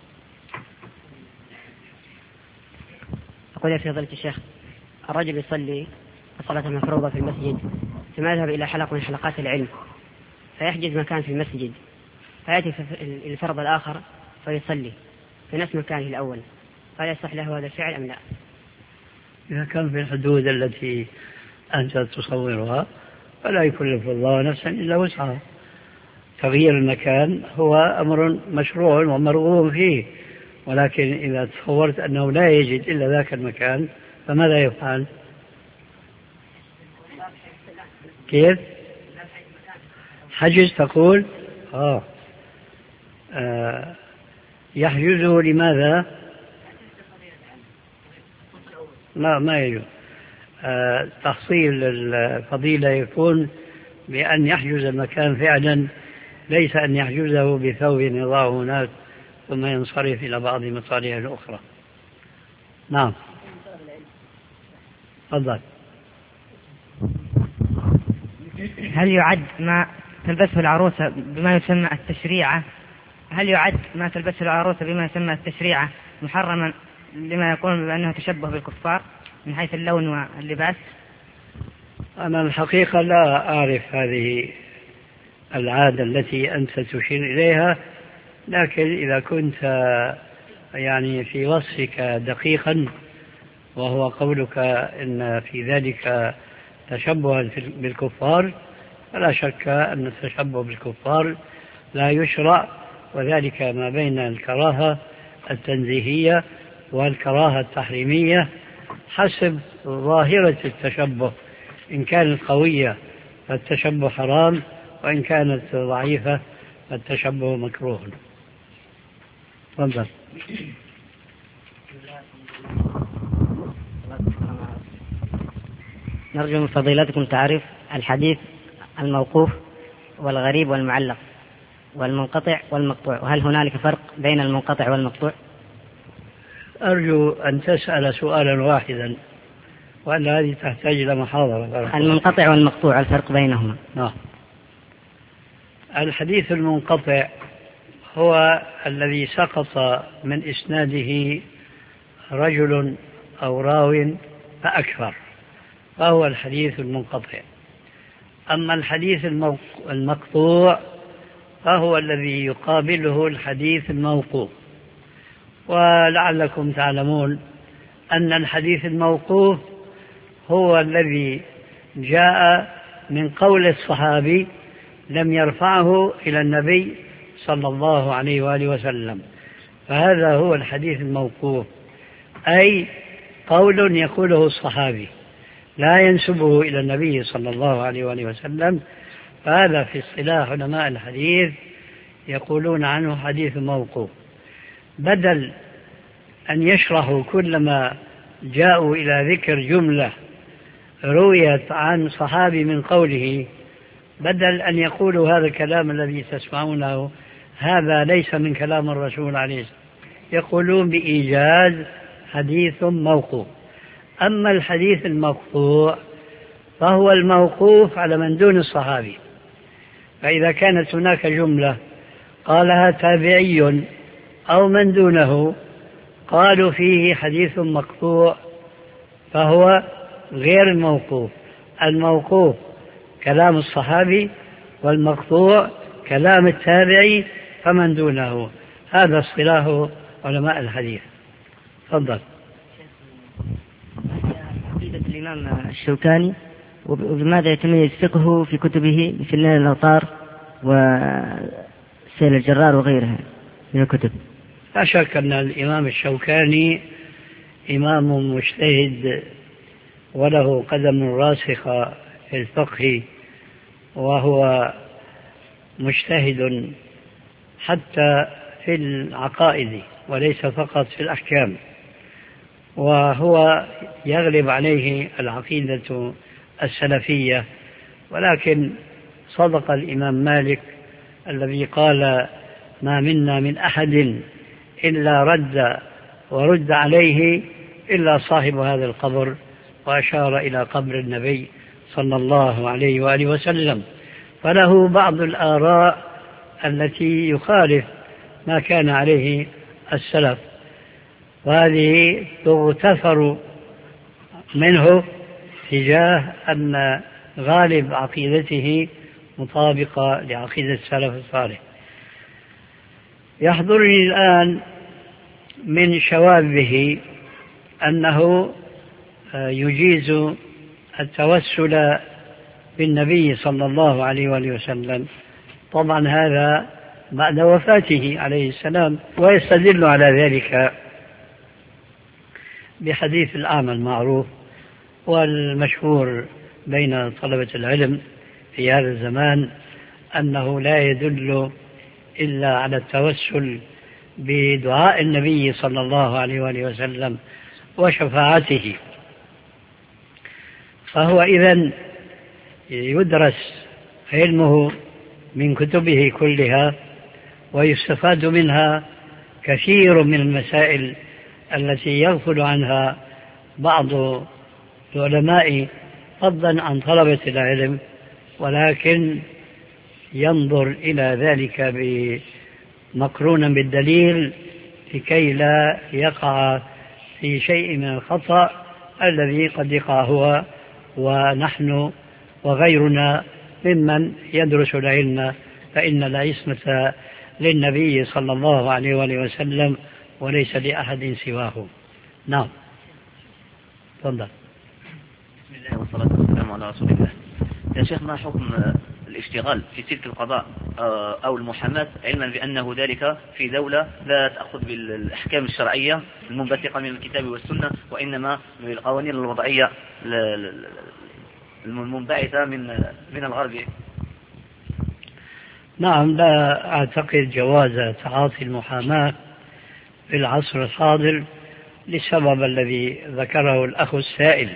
أقول يا فضيلة الشيخ، الرجل يصلي الصلاة المفروضة في المسجد ثم يذهب إلى حلقة من حلقات العلم فيحجز مكان في المسجد، فيأتي الفرض الآخر فيصلي في نفس مكانه الأول، هل يصح له هذا الفعل أم لا؟ إذا كان في الحدود التي أنت تصورها فلا يكلف الله نفسا إلا وسعها. تغيير المكان هو أمر مشروع ومرغوب فيه، ولكن إذا تصورت أنه لا يجد إلا ذاك المكان فماذا يفعل؟ كيف؟ حجز تقول؟ آه. آه. يحجزه لماذا؟ لا ما يجوز. آه. تحصيل الفضيلة يكون بأن يحجز المكان فعلا، ليس أن يحجزه بثوب يضعه هناك ثم ينصرف إلى بعض مصالحه الأخرى. نعم. تفضل. هل يعد ما تلبسه العروسة بما يسمى التشريعة هل يعد ما تلبسه العروسة بما يسمى التشريعة محرما لما يقول بأنه تشبه بالكفار من حيث اللون واللباس؟ أنا الحقيقة لا أعرف هذه العادة التي أنت تشير إليها، لكن إذا كنت يعني في وصفك دقيقا وهو قولك إن في ذلك تشبها بالكفار، فلا شك أن التشبه بالكفار لا يشرع، وذلك ما بين الكراهة التنزيهية والكراهة التحريمية حسب ظاهرة التشبه. إن كانت قوية فالتشبه حرام، وإن كانت ضعيفة فالتشبه مكروه. تفضل. نرجو من فضيلتكم تعريف الحديث الموقوف والغريب والمعلق والمنقطع والمقطوع، وهل هنالك فرق بين المنقطع والمقطوع؟ أرجو أن تسأل سؤالا واحدا، وأن هذه تحتاج إلى محاضرة. المنقطع والمقطوع الفرق بينهما. نعم. الحديث المنقطع هو الذي سقط من إسناده رجل أو راو فأكثر، فهو الحديث المنقطع. أما الحديث المقطوع فهو الذي يقابله الحديث الموقوف. ولعلكم تعلمون أن الحديث الموقوف هو الذي جاء من قول الصحابي لم يرفعه إلى النبي صلى الله عليه وآله وسلم، فهذا هو الحديث الموقوف، أي قول يقوله الصحابي لا ينسبه إلى النبي صلى الله عليه وآله وسلم، فهذا في اصطلاح علماء الحديث يقولون عنه حديث موقوف. بدل أن يشرحوا كلما جاءوا إلى ذكر جملة رويت عن صحابي من قوله، بدل أن يقولوا هذا الكلام الذي تسمعونه هذا ليس من كلام الرسول عليه الصلاة والسلام، يقولون بإيجاز حديث موقوف. أما الحديث المقطوع فهو الموقوف على من دون الصحابي، فإذا كانت هناك جملة قالها تابعي أو من دونه قالوا فيه حديث مقطوع فهو غير الموقوف. الموقوف كلام الصحابي والمقطوع كلام التابعي فمن دونه، هذا اصطلاح علماء الحديث. تفضل. عقيدة الإمام الشوكاني وبماذا يتميز فقهه في كتبه مثل نيل الأوطار وسيل الجرار وغيرها من الكتب؟ لا شك أن الإمام الشوكاني إمام مجتهد وله قدم راسخة في الفقه، وهو مجتهد حتى في العقائد وليس فقط في الأحكام، وهو يغلب عليه العقيدة السلفية. ولكن صدق الإمام مالك الذي قال ما منا من أحد إلا رد ورد عليه إلا صاحب هذا القبر، وأشار إلى قبر النبي صلى الله عليه وآله وسلم، فله بعض الآراء التي يخالف ما كان عليه السلف، وهذه تغتفر منه تجاه أن غالب عقيدته مطابقة لعقيدة السلف الصالح. يحضرني الآن من شوابه أنه يجيز التوسل بالنبي صلى الله عليه وآله وسلم، طبعا هذا بعد وفاته عليه السلام، ويستدل على ذلك بحديث الأعمى المعروف والمشهور بين طلبة العلم في هذا الزمان أنه لا يدل إلا على التوسل بدعاء النبي صلى الله عليه وآله وسلم وشفاعته. فهو إذن يدرس علمه من كتبه كلها ويستفاد منها كثير من المسائل التي يغفل عنها بعض العلماء فضلا عن طلبة العلم، ولكن ينظر إلى ذلك مقرونا بالدليل لكي لا يقع في شيء من الخطأ الذي قد يقع هو ونحن وغيرنا ممن يدرس العلم، فإن العصمة للنبي صلى الله عليه وآله وسلم وليس لأحد سواه. نعم. تفضل. بسم الله والصلاة والسلام على رسول الله. يا شيخ، ما حكم الاشتغال في سلك القضاء أو المحاماة علما بأنه ذلك في دولة لا تأخذ بالأحكام الشرعية المنبثقة من الكتاب والسنة، وإنما بالقوانين الوضعية المنبعثة من من الغرب؟ نعم، لا أعتقد جواز تعاطي المحاماة في العصر الحاضر للسبب الذي ذكره الأخ السائل،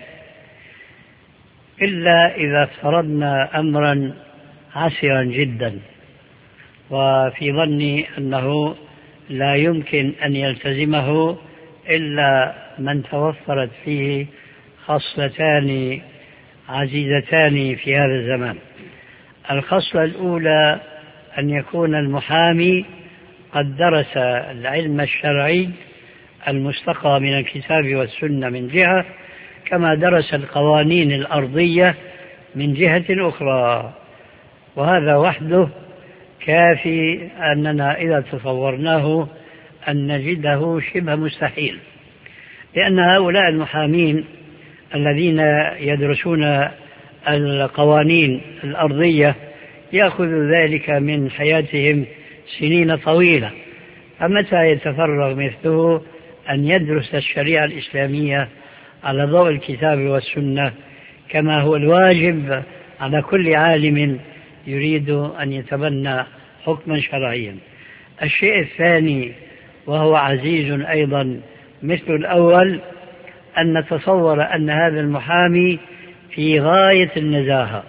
إلا إذا افترضنا أمرا عسرا جدا، وفي ظني أنه لا يمكن أن يلتزمه إلا من توفرت فيه خصلتان عزيزتان في هذا الزمان. الخصلة الأولى أن يكون المحامي قد درس العلم الشرعي المستقى من الكتاب والسنة من جهة، كما درس القوانين الأرضية من جهة أخرى، وهذا وحده كافي أننا إذا تصورناه أن نجده شبه مستحيل، لأن هؤلاء المحامين الذين يدرسون القوانين الأرضية يأخذ ذلك من حياتهم سنين طويلة، فمتى يتفرغ مثله أن يدرس الشريعة الإسلامية على ضوء الكتاب والسنة كما هو الواجب على كل عالم يريد أن يتبنى حكما شرعيا. الشيء الثاني وهو عزيز أيضا مثل الأول، أن نتصور أن هذا المحامي في غاية النزاهة،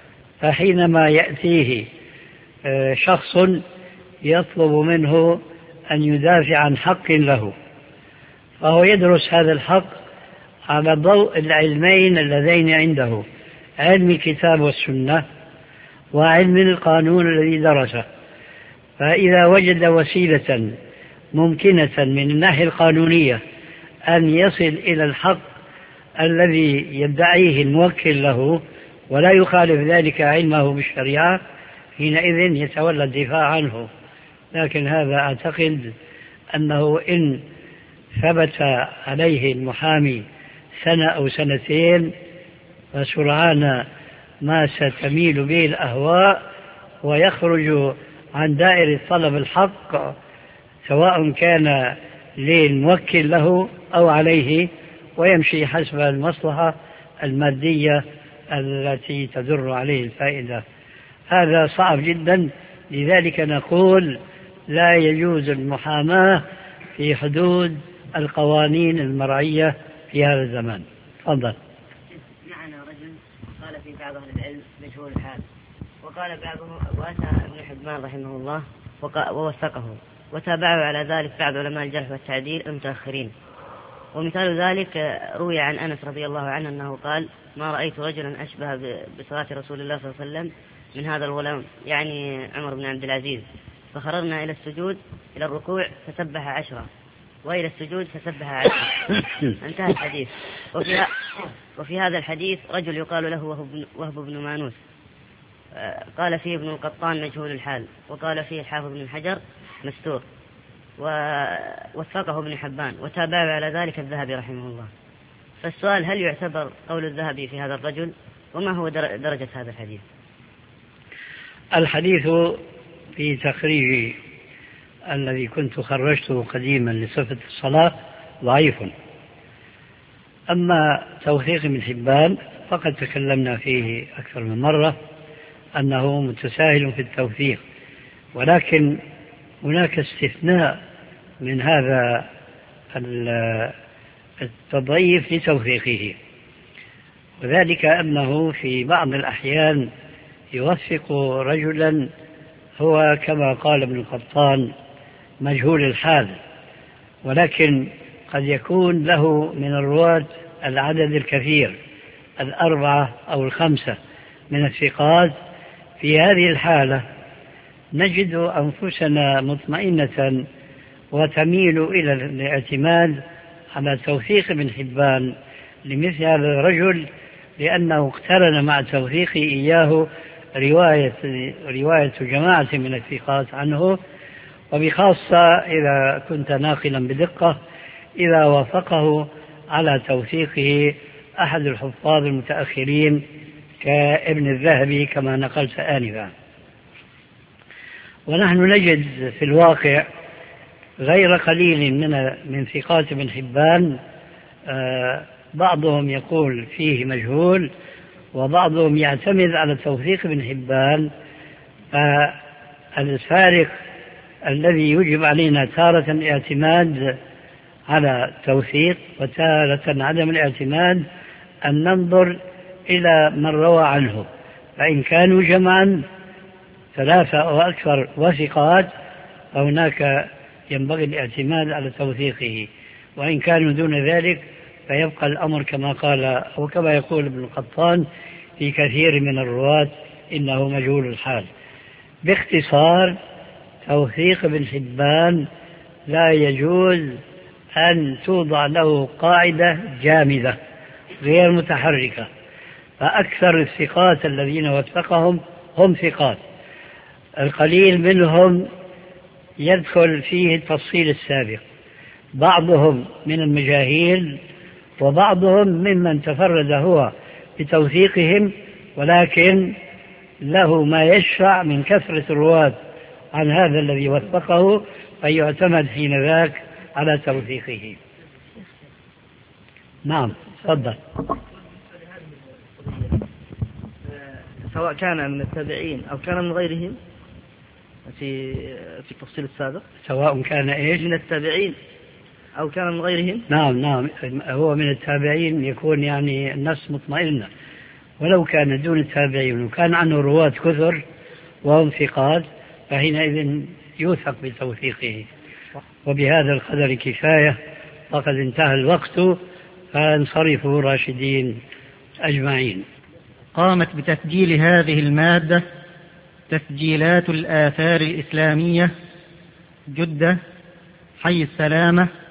فحينما يأتيه شخص يطلب منه أن يدافع عن حق له، فهو يدرس هذا الحق على ضوء العلمين اللذين عنده، علم الكتاب والسنة وعلم القانون الذي درسه، فإذا وجد وسيلة ممكنة من الناحية القانونية أن يصل إلى الحق الذي يدعيه الموكل له ولا يخالف ذلك علمه بالشريعة، حينئذ يتولى الدفاع عنه. لكن هذا أعتقد أنه إن ثبت عليه المحامي سنة أو سنتين فسرعان ما ستميل به الأهواء ويخرج عن دائرة طلب الحق، سواء كان للموكل له أو عليه، ويمشي حسب المصلحة المادية التي تدر عليه الفائدة. هذا صعب جدا، لذلك نقول لا يجوز المحاماة في حدود القوانين المرعية في هذا الزمان. تفضل. معنا رجل قال في بعض أهل العلم مجهول الحال، وقال بعضهم وأتى ابن حبان رحمه الله ووثقه، وتابعه على ذلك بعض علماء الجرح والتعديل المتأخرين. ومثال ذلك روي عن أنس رضي الله عنه أنه قال: ما رأيت رجلا أشبه بصلاة رسول الله صلى الله عليه وسلم من هذا الغلام، يعني عمر بن عبد العزيز، فخرجنا إلى السجود إلى الركوع فسبح عشرة، وإلى السجود فسبح عشرة. انتهى الحديث. وفي, وفي هذا الحديث رجل يقال له وهب بن مانوس، قال فيه ابن القطان مجهول الحال، وقال فيه الحافظ بن حجر مستور، ووثقه ابن حبان، وتابعه على ذلك الذهبي رحمه الله. فالسؤال: هل يعتبر قول الذهبي في هذا الرجل؟ وما هو درجة هذا الحديث؟ الحديث في تخريج الذي كنت خرجته قديما لصفة الصلاة ضعيف. أما توثيق ابن حبان فقد تكلمنا فيه أكثر من مرة أنه متساهل في التوثيق، ولكن هناك استثناء من هذا التضعيف لتوثيقه، وذلك أنه في بعض الأحيان يوثق رجلا هو كما قال ابن القطان مجهول الحال، ولكن قد يكون له من الرواة العدد الكثير، الأربعة أو الخمسة من الثقات. في هذه الحالة نجد أنفسنا مطمئنة وتميل إلى الاعتماد على توثيق ابن حبان لمثل هذا الرجل، لأنه اقترن مع توثيقه إياه رواية, رواية جماعة من الثقات عنه، وبخاصة إذا كنت ناقلا بدقة إذا وافقه على توثيقه أحد الحفاظ المتأخرين كابن الذهبي كما نقلت آنفا. ونحن نجد في الواقع غير قليل من من ثقات ابن حبان بعضهم يقول فيه مجهول، وبعضهم يعتمد على توثيق ابن حبان. فالفارق الذي يجب علينا تارة الاعتماد على التوثيق وتارة عدم الاعتماد أن ننظر إلى من روى عنه، فإن كانوا جمعا ثلاثة أو أكثر وثقات فهناك ينبغي الاعتماد على توثيقه، وإن كانوا دون ذلك فيبقى الأمر كما قال أو كما يقول ابن القطان في كثير من الرواة إنه مجهول الحال. باختصار، توثيق ابن حبان لا يجوز أن توضع له قاعدة جامدة غير متحركة، فأكثر الثقات الذين وثقهم هم ثقات، القليل منهم يدخل فيه التفصيل السابق، بعضهم من المجاهيل وبعضهم ممن تفرد هو بتوثيقهم ولكن له ما يشفع من كثرة الرواة عن هذا الذي وثقه، فيعتمد حين ذاك على توثيقه. نعم تفضل. سواء كان من التابعين أو كان من غيرهم في في التفصيل السابق، سواء كان إيش؟ من التابعين أو كان من غيرهم. نعم نعم، هو من التابعين يكون يعني النفس مطمئنة، ولو كان دون التابعين وكان عنه رواة كثر وهم ثقات فحينئذ يوثق بتوثيقه. وبهذا القدر كفاية، وقد انتهى الوقت، فانصرفوا راشدين أجمعين. قامت بتسجيل هذه المادة تسجيلات الآثار الإسلامية، جدة، حي السلامة،